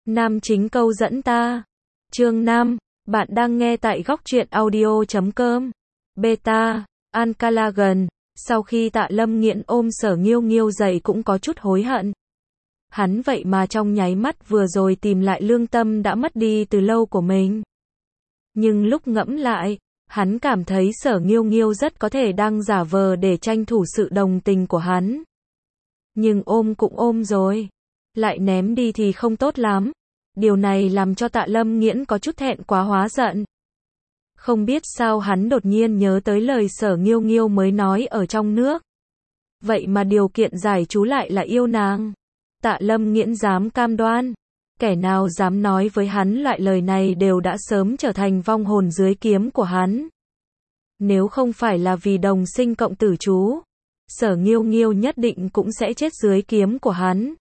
Nam chính câu dẫn ta. Chương 5, bạn đang nghe tại góc truyện audio.com. Beta, Ancalagan, sau khi Tạ Lâm Nghiễn ôm Sở Nghiêu Nghiêu dậy cũng có chút hối hận. Hắn vậy mà trong nháy mắt vừa rồi tìm lại lương tâm đã mất đi từ lâu của mình. Nhưng lúc ngẫm lại, hắn cảm thấy Sở Nghiêu Nghiêu rất có thể đang giả vờ để tranh thủ sự đồng tình của hắn. Nhưng ôm cũng ôm rồi, lại ném đi thì không tốt lắm. Điều này làm cho Tạ Lâm Nghiễn có chút thẹn quá hóa giận. Không biết sao hắn đột nhiên nhớ tới lời Sở Nghiêu Nghiêu mới nói ở trong nước. Vậy mà điều kiện giải trú lại là yêu nàng. Tạ Lâm Nghiễn dám cam đoan, kẻ nào dám nói với hắn loại lời này đều đã sớm trở thành vong hồn dưới kiếm của hắn. Nếu không phải là vì đồng sinh cộng tử chú, Sở Nghiêu Nghiêu nhất định cũng sẽ chết dưới kiếm của hắn.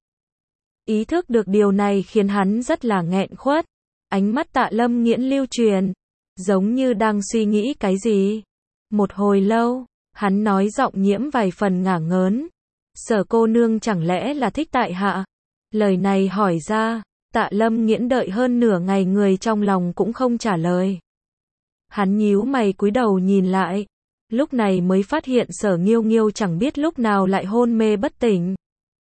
Ý thức được điều này khiến hắn rất là nghẹn khuất. Ánh mắt Tạ Lâm Nghiễn lưu truyền, giống như đang suy nghĩ cái gì. Một hồi lâu, hắn nói giọng nhiễm vài phần ngả ngớn. Sở cô nương chẳng lẽ là thích tại hạ? Lời này hỏi ra, Tạ Lâm Nghiễn đợi hơn nửa ngày người trong lòng cũng không trả lời. Hắn nhíu mày cúi đầu nhìn lại, lúc này mới phát hiện Sở Nghiêu Nghiêu chẳng biết lúc nào lại hôn mê bất tỉnh.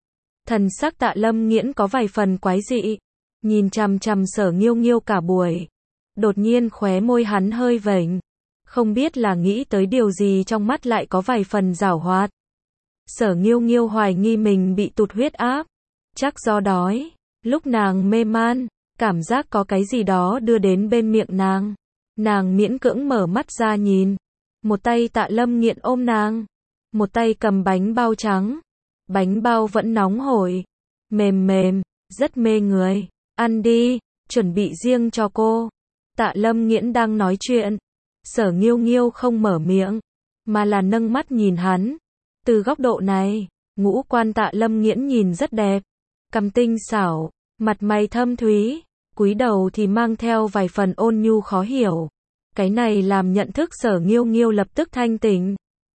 Thần sắc Tạ Lâm Nghiễn có vài phần quái dị, nhìn chằm chằm Sở Nghiêu Nghiêu cả buổi. Đột nhiên khóe môi hắn hơi vểnh, không biết là nghĩ tới điều gì trong mắt lại có vài phần giảo hoạt. Sở Nghiêu Nghiêu hoài nghi mình bị tụt huyết áp, chắc do đói. Lúc nàng mê man, cảm giác có cái gì đó đưa đến bên miệng nàng. Nàng miễn cưỡng mở mắt ra nhìn. Một tay Tạ Lâm Nghiễn ôm nàng, một tay cầm bánh bao trắng. Bánh bao vẫn nóng hổi, mềm mềm, rất mê người. Ăn đi, chuẩn bị riêng cho cô. Tạ Lâm Nghiễn đang nói chuyện. Sở Nghiêu Nghiêu không mở miệng, mà là nâng mắt nhìn hắn. Từ góc độ này, ngũ quan Tạ Lâm Nghiễn nhìn rất đẹp. Cằm tinh xảo, mặt mày thâm thúy, cúi đầu thì mang theo vài phần ôn nhu khó hiểu. Cái này làm nhận thức Sở Nghiêu Nghiêu lập tức thanh tỉnh.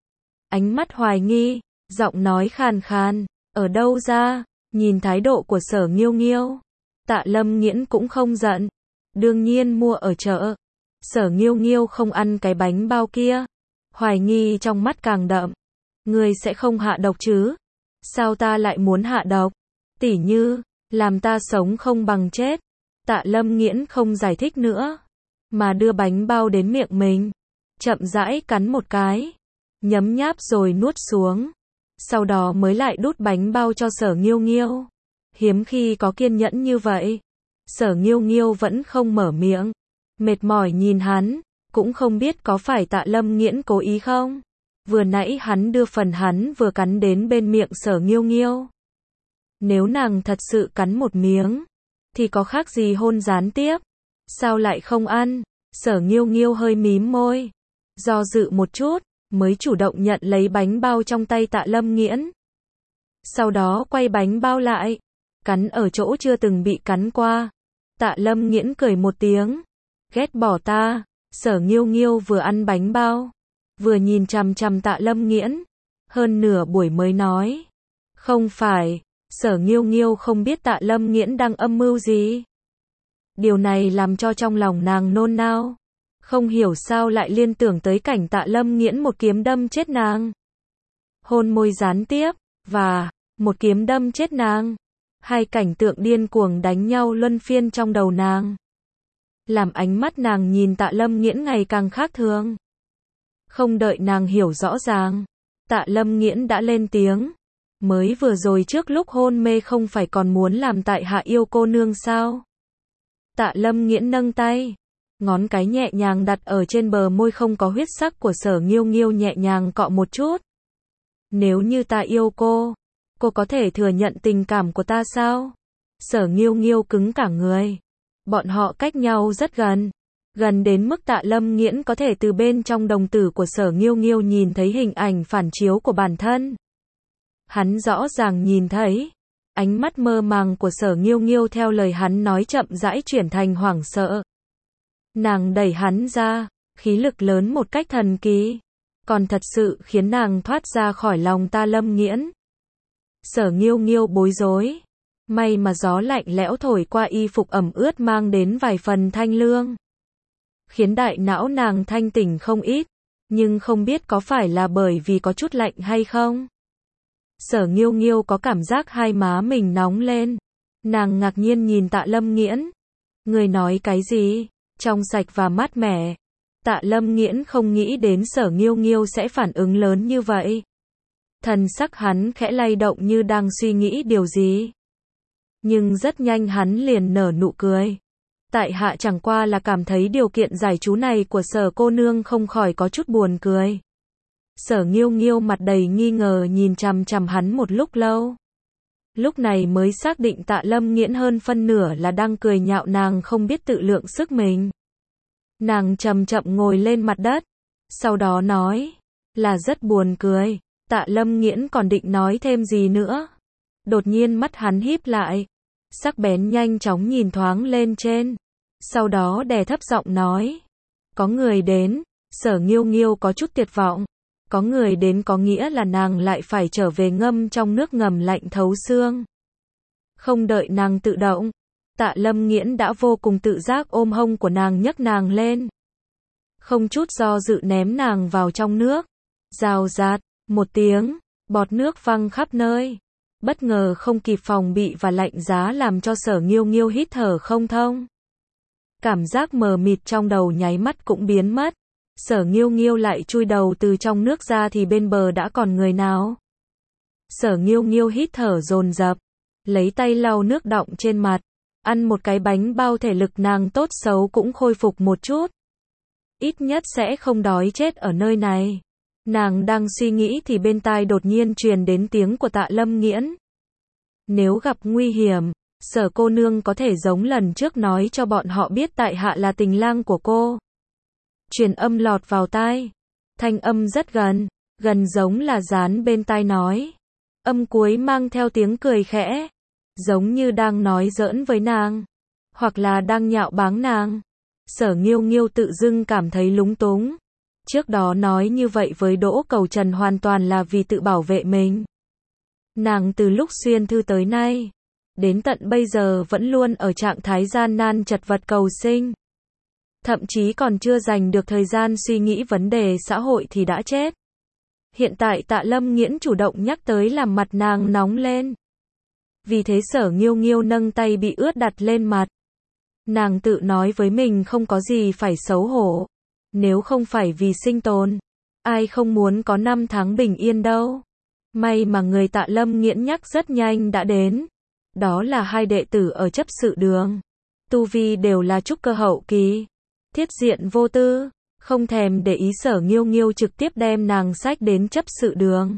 Ánh mắt hoài nghi, giọng nói khàn khàn, ở đâu ra? Nhìn thái độ của Sở Nghiêu Nghiêu, Tạ Lâm Nghiễn cũng không giận. Đương nhiên mua ở chợ. Sở Nghiêu Nghiêu không ăn cái bánh bao kia. Hoài nghi trong mắt càng đậm. Người sẽ không hạ độc chứ? Sao ta lại muốn hạ độc? Tỉ như, làm ta sống không bằng chết. Tạ Lâm Nghiễn không giải thích nữa, mà đưa bánh bao đến miệng mình. Chậm rãi cắn một cái, nhấm nháp rồi nuốt xuống. Sau đó mới lại đút bánh bao cho Sở Nghiêu Nghiêu. Hiếm khi có kiên nhẫn như vậy. Sở Nghiêu Nghiêu vẫn không mở miệng. Mệt mỏi nhìn hắn, cũng không biết có phải Tạ Lâm Nghiễn cố ý không. Vừa nãy hắn đưa phần hắn vừa cắn đến bên miệng Sở Nghiêu Nghiêu. Nếu nàng thật sự cắn một miếng, thì có khác gì hôn gián tiếp. Sao lại không ăn? Sở Nghiêu Nghiêu hơi mím môi, do dự một chút, mới chủ động nhận lấy bánh bao trong tay Tạ Lâm Nghiễn. Sau đó quay bánh bao lại, cắn ở chỗ chưa từng bị cắn qua. Tạ Lâm Nghiễn cười một tiếng, ghét bỏ ta. Sở Nghiêu Nghiêu vừa ăn bánh bao, vừa nhìn chằm chằm Tạ Lâm Nghiễn, hơn nửa buổi mới nói. Không phải, Sở Nghiêu Nghiêu không biết Tạ Lâm Nghiễn đang âm mưu gì. Điều này làm cho trong lòng nàng nôn nao. Không hiểu sao lại liên tưởng tới cảnh Tạ Lâm Nghiễn một kiếm đâm chết nàng. Hôn môi gián tiếp, và một kiếm đâm chết nàng. Hai cảnh tượng điên cuồng đánh nhau luân phiên trong đầu nàng. Làm ánh mắt nàng nhìn Tạ Lâm Nghiễn ngày càng khác thường. Không đợi nàng hiểu rõ ràng, Tạ Lâm Nghiễn đã lên tiếng. Mới vừa rồi trước lúc hôn mê không phải còn muốn làm tại hạ yêu cô nương sao? Tạ Lâm Nghiễn nâng tay, ngón cái nhẹ nhàng đặt ở trên bờ môi không có huyết sắc của Sở Nghiêu Nghiêu, nhẹ nhàng cọ một chút. Nếu như ta yêu cô có thể thừa nhận tình cảm của ta sao? Sở Nghiêu Nghiêu cứng cả người. Bọn họ cách nhau rất gần, gần đến mức Tạ Lâm Nghiễn có thể từ bên trong đồng tử của Sở Nghiêu Nghiêu nhìn thấy hình ảnh phản chiếu của bản thân. Hắn rõ ràng nhìn thấy, ánh mắt mơ màng của Sở Nghiêu Nghiêu theo lời hắn nói chậm rãi chuyển thành hoảng sợ. Nàng đẩy hắn ra, khí lực lớn một cách thần kỳ, còn thật sự khiến nàng thoát ra khỏi lòng Tạ Lâm Nghiễn. Sở Nghiêu Nghiêu bối rối, May mà gió lạnh lẽo thổi qua y phục ẩm ướt mang đến vài phần thanh lương, khiến đại não nàng thanh tỉnh không ít, nhưng không biết có phải là bởi vì có chút lạnh hay không. Sở Nghiêu Nghiêu có cảm giác hai má mình nóng lên. Nàng ngạc nhiên nhìn Tạ Lâm Nghiễn. Người nói cái gì? Trong sạch và mát mẻ. Tạ Lâm Nghiễn không nghĩ đến Sở Nghiêu Nghiêu sẽ phản ứng lớn như vậy. Thần sắc hắn khẽ lay động như đang suy nghĩ điều gì. Nhưng rất nhanh hắn liền nở nụ cười. Tại hạ chẳng qua là cảm thấy điều kiện giải trú này của Sở cô nương không khỏi có chút buồn cười. Sở Nghiêu Nghiêu mặt đầy nghi ngờ nhìn chằm chằm hắn một lúc lâu. Lúc này mới xác định Tạ Lâm Nghiễn hơn phân nửa là đang cười nhạo nàng không biết tự lượng sức mình. Nàng chậm chậm ngồi lên mặt đất, sau đó nói, là rất buồn cười. Tạ Lâm Nghiễn còn định nói thêm gì nữa. Đột nhiên mắt hắn híp lại, sắc bén nhanh chóng nhìn thoáng lên trên, sau đó đè thấp giọng nói, có người đến. Sở Nghiêu Nghiêu có chút tuyệt vọng. Có người đến có nghĩa là nàng lại phải trở về ngâm trong nước ngầm lạnh thấu xương. Không đợi nàng tự động, Tạ Lâm Nghiễn đã vô cùng tự giác ôm hông của nàng nhấc nàng lên. Không chút do dự ném nàng vào trong nước. Rào rạt, một tiếng, bọt nước văng khắp nơi. Bất ngờ không kịp phòng bị và lạnh giá làm cho Sở Nghiêu Nghiêu hít thở không thông. Cảm giác mờ mịt trong đầu nháy mắt cũng biến mất. Sở Nghiêu Nghiêu lại chui đầu từ trong nước ra thì bên bờ đã còn người nào. Sở Nghiêu Nghiêu hít thở dồn dập, lấy tay lau nước đọng trên mặt, ăn một cái bánh bao thể lực nàng tốt xấu cũng khôi phục một chút. Ít nhất sẽ không đói chết ở nơi này. Nàng đang suy nghĩ thì bên tai đột nhiên truyền đến tiếng của Tạ Lâm Nghiễn. Nếu gặp nguy hiểm, Sở cô nương có thể giống lần trước nói cho bọn họ biết tại hạ là tình lang của cô. Truyền âm lọt vào tai. Thanh âm rất gần, gần giống là dán bên tai nói. Âm cuối mang theo tiếng cười khẽ, giống như đang nói giỡn với nàng, hoặc là đang nhạo báng nàng. Sở Nghiêu Nghiêu tự dưng cảm thấy lúng túng. Trước đó nói như vậy với Đỗ Cầu Trần hoàn toàn là vì tự bảo vệ mình. Nàng từ lúc xuyên thư tới nay, đến tận bây giờ vẫn luôn ở trạng thái gian nan chật vật cầu sinh. Thậm chí còn chưa dành được thời gian suy nghĩ vấn đề xã hội thì đã chết. Hiện tại Tạ Lâm Nghiễn chủ động nhắc tới làm mặt nàng nóng lên. Vì thế Sở Nghiêu Nghiêu nâng tay bị ướt đặt lên mặt. Nàng tự nói với mình không có gì phải xấu hổ. Nếu không phải vì sinh tồn, ai không muốn có năm tháng bình yên đâu. May mà người Tạ Lâm Nghiễn nhắc rất nhanh đã đến. Đó là hai đệ tử ở chấp sự đường. Tu vi đều là trúc cơ hậu kỳ. Thiết diện vô tư, không thèm để ý Sở Nghiêu Nghiêu trực tiếp đem nàng xách đến chấp sự đường.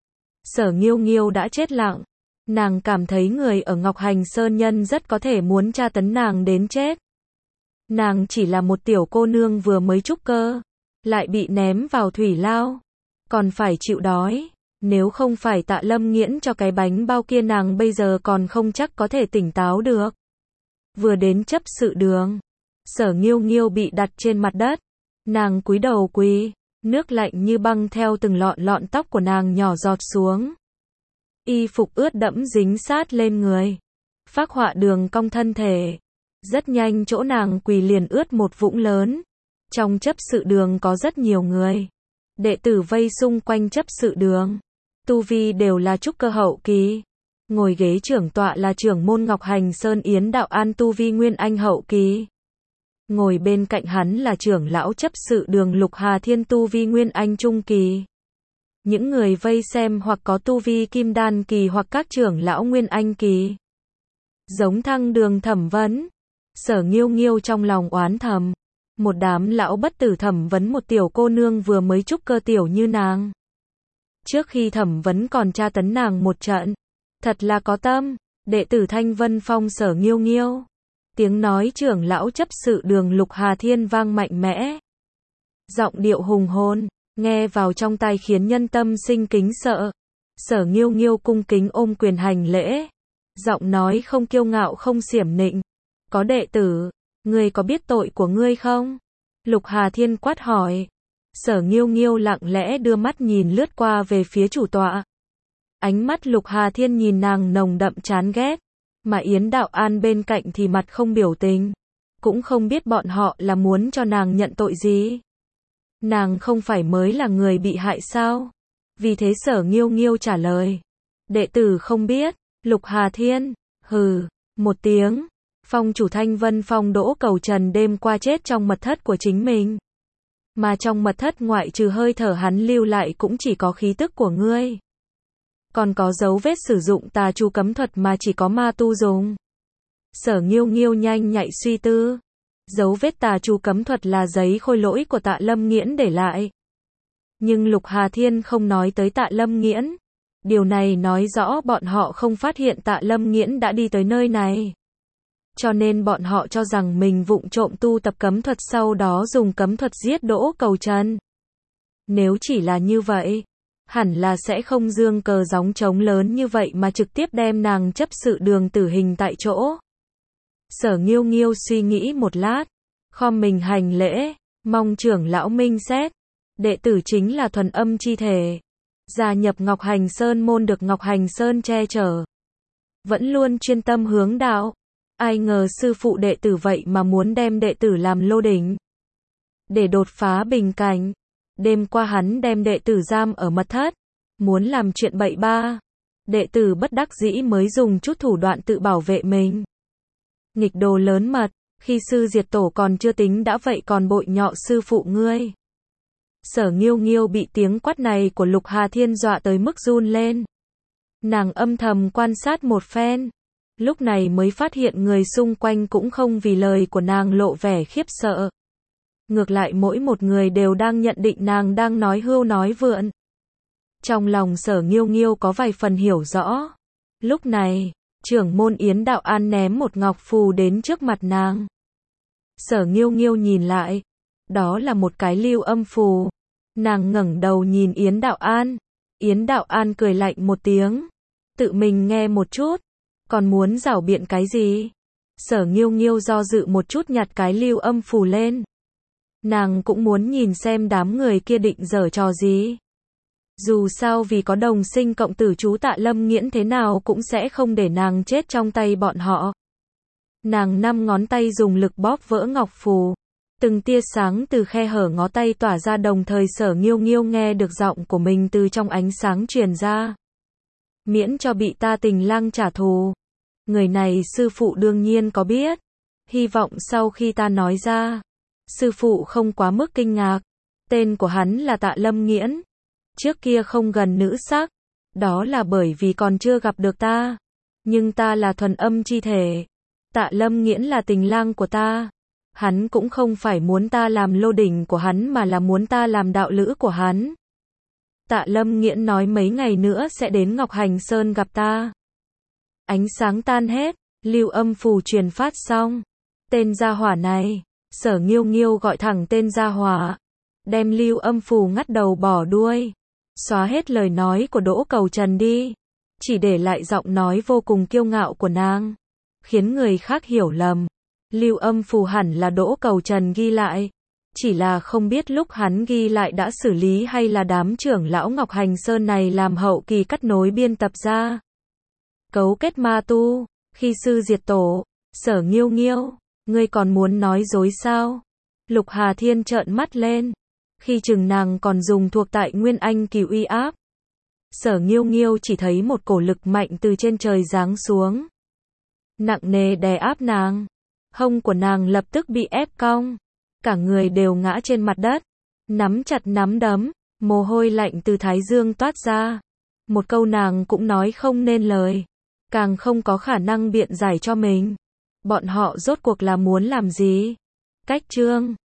Sở Nghiêu Nghiêu đã chết lặng. Nàng cảm thấy người ở Ngọc Hành Sơn Nhân rất có thể muốn tra tấn nàng đến chết. Nàng chỉ là một tiểu cô nương vừa mới trúc cơ, lại bị ném vào thủy lao, còn phải chịu đói. Nếu không phải Tạ Lâm Nghiễn cho cái bánh bao kia nàng bây giờ còn không chắc có thể tỉnh táo được. Vừa đến chấp sự đường, Sở Nghiêu Nghiêu bị đặt trên mặt đất. Nàng cúi đầu quỳ, nước lạnh như băng theo từng lọn tóc của nàng nhỏ giọt xuống. Y phục ướt đẫm dính sát lên người, phác họa đường cong thân thể. Rất nhanh chỗ nàng quỳ liền ướt một vũng lớn. Trong chấp sự đường có rất nhiều người. Đệ tử vây xung quanh chấp sự đường. Tu vi đều là trúc cơ hậu kỳ. Ngồi ghế trưởng tọa là trưởng môn Ngọc Hành Sơn Yến Đạo An tu vi nguyên anh hậu kỳ. Ngồi bên cạnh hắn là trưởng lão chấp sự đường Lục Hà Thiên tu vi nguyên anh trung kỳ. Những người vây xem hoặc có tu vi kim đan kỳ hoặc các trưởng lão nguyên anh kỳ. Giống Thăng Đường thẩm vấn. Sở Nghiêu Nghiêu trong lòng oán thầm. Một đám lão bất tử thẩm vấn một tiểu cô nương vừa mới trúc cơ tiểu như nàng. Trước khi thẩm vấn còn tra tấn nàng một trận. Thật là có tâm. Đệ tử Thanh Vân Phong Sở Nghiêu Nghiêu. Tiếng nói trưởng lão chấp sự đường Lục Hà Thiên vang mạnh mẽ. Giọng điệu hùng hồn, nghe vào trong tai khiến nhân tâm sinh kính sợ. Sở Nghiêu Nghiêu cung kính ôm quyền hành lễ. Giọng nói không kiêu ngạo không xiểm nịnh. Có đệ tử, ngươi có biết tội của ngươi không? Lục Hà Thiên quát hỏi. Sở Nghiêu Nghiêu lặng lẽ đưa mắt nhìn lướt qua về phía chủ tọa. Ánh mắt Lục Hà Thiên nhìn nàng nồng đậm chán ghét. Mà Yến Đạo An bên cạnh thì mặt không biểu tình. Cũng không biết bọn họ là muốn cho nàng nhận tội gì. Nàng không phải mới là người bị hại sao? Vì thế Sở Nghiêu Nghiêu trả lời. Đệ tử không biết. Lục Hà Thiên. Hừ. Một tiếng. Phong chủ Thanh Vân Phong Đỗ Cầu Trần đêm qua chết trong mật thất của chính mình. Mà trong mật thất ngoại trừ hơi thở hắn lưu lại cũng chỉ có khí tức của ngươi. Còn có dấu vết sử dụng tà chú cấm thuật mà chỉ có ma tu dùng. Sở Nghiêu Nghiêu nhanh nhạy suy tư. Dấu vết tà chú cấm thuật là giấy khôi lỗi của Tạ Lâm Nghiễn để lại. Nhưng Lục Hà Thiên không nói tới Tạ Lâm Nghiễn. Điều này nói rõ bọn họ không phát hiện Tạ Lâm Nghiễn đã đi tới nơi này. Cho nên bọn họ cho rằng mình vụng trộm tu tập cấm thuật sau đó dùng cấm thuật giết Đỗ Cầu Trần. Nếu chỉ là như vậy, hẳn là sẽ không giương cờ gióng trống lớn như vậy mà trực tiếp đem nàng chấp sự đường tử hình tại chỗ. Sở Nghiêu Nghiêu suy nghĩ một lát, khom mình hành lễ, mong trưởng lão minh xét. Đệ tử chính là thuần âm chi thể. Gia nhập Ngọc Hành Sơn môn được Ngọc Hành Sơn che chở. Vẫn luôn chuyên tâm hướng đạo. Ai ngờ sư phụ đệ tử vậy mà muốn đem đệ tử làm lô đỉnh. Để đột phá bình cảnh. Đêm qua hắn đem đệ tử giam ở mật thất. Muốn làm chuyện bậy ba. Đệ tử bất đắc dĩ mới dùng chút thủ đoạn tự bảo vệ mình. Nghịch đồ lớn mật. Khi sư diệt tổ còn chưa tính đã vậy còn bội nhọ sư phụ ngươi. Sở Nghiêu Nghiêu bị tiếng quát này của Lục Hà Thiên dọa tới mức run lên. Nàng âm thầm quan sát một phen. Lúc này mới phát hiện người xung quanh cũng không vì lời của nàng lộ vẻ khiếp sợ. Ngược lại mỗi một người đều đang nhận định nàng đang nói hưu nói vượn. Trong lòng Sở Nghiêu Nghiêu có vài phần hiểu rõ. Lúc này, trưởng môn Yến Đạo An ném một ngọc phù đến trước mặt nàng. Sở Nghiêu Nghiêu nhìn lại. Đó là một cái lưu âm phù. Nàng ngẩng đầu nhìn Yến Đạo An. Yến Đạo An cười lạnh một tiếng. Tự mình nghe một chút. Còn muốn giảo biện cái gì? Sở Nghiêu Nghiêu do dự một chút nhặt cái lưu âm phù lên. Nàng cũng muốn nhìn xem đám người kia định giở trò gì. Dù sao vì có đồng sinh cộng tử chú Tạ Lâm Nghiễn thế nào cũng sẽ không để nàng chết trong tay bọn họ. Nàng 5 ngón tay dùng lực bóp vỡ ngọc phù. Từng tia sáng từ khe hở ngón tay tỏa ra đồng thời Sở Nghiêu Nghiêu nghe được giọng của mình từ trong ánh sáng truyền ra. Miễn cho bị ta Tình Lang trả thù. Người này sư phụ đương nhiên có biết. Hy vọng sau khi ta nói ra, sư phụ không quá mức kinh ngạc. Tên của hắn là Tạ Lâm Nghiễn. Trước kia không gần nữ sắc. Đó là bởi vì còn chưa gặp được ta. Nhưng ta là thuần âm chi thể. Tạ Lâm Nghiễn là tình lang của ta. Hắn cũng không phải muốn ta làm lô đỉnh của hắn mà là muốn ta làm đạo lữ của hắn. Tạ Lâm Nghiễn nói mấy ngày nữa sẽ đến Ngọc Hành Sơn gặp ta. Ánh sáng tan hết, lưu âm phù truyền phát xong. Tên gia hỏa này, Sở Nghiêu Nghiêu gọi thẳng tên gia hỏa. Đem lưu âm phù ngắt đầu bỏ đuôi. Xóa hết lời nói của Đỗ Cầu Trần đi. Chỉ để lại giọng nói vô cùng kiêu ngạo của nàng. Khiến người khác hiểu lầm. Lưu âm phù hẳn là Đỗ Cầu Trần ghi lại. Chỉ là không biết lúc hắn ghi lại đã xử lý hay là đám trưởng lão Ngọc Hành Sơn này làm hậu kỳ cắt nối biên tập ra. Cấu kết ma tu, khi sư diệt tổ, Sở Nghiêu Nghiêu, ngươi còn muốn nói dối sao? Lục Hà Thiên trợn mắt lên. Khi chừng nàng còn dùng thuộc tại Nguyên Anh kỳ uy áp. Sở Nghiêu Nghiêu chỉ thấy một cổ lực mạnh từ trên trời giáng xuống. Nặng nề đè áp nàng. Hông của nàng lập tức bị ép cong. Cả người đều ngã trên mặt đất. Nắm chặt nắm đấm. Mồ hôi lạnh từ thái dương toát ra. Một câu nàng cũng nói không nên lời. Càng không có khả năng biện giải cho mình. Bọn họ rốt cuộc là muốn làm gì? Cách chương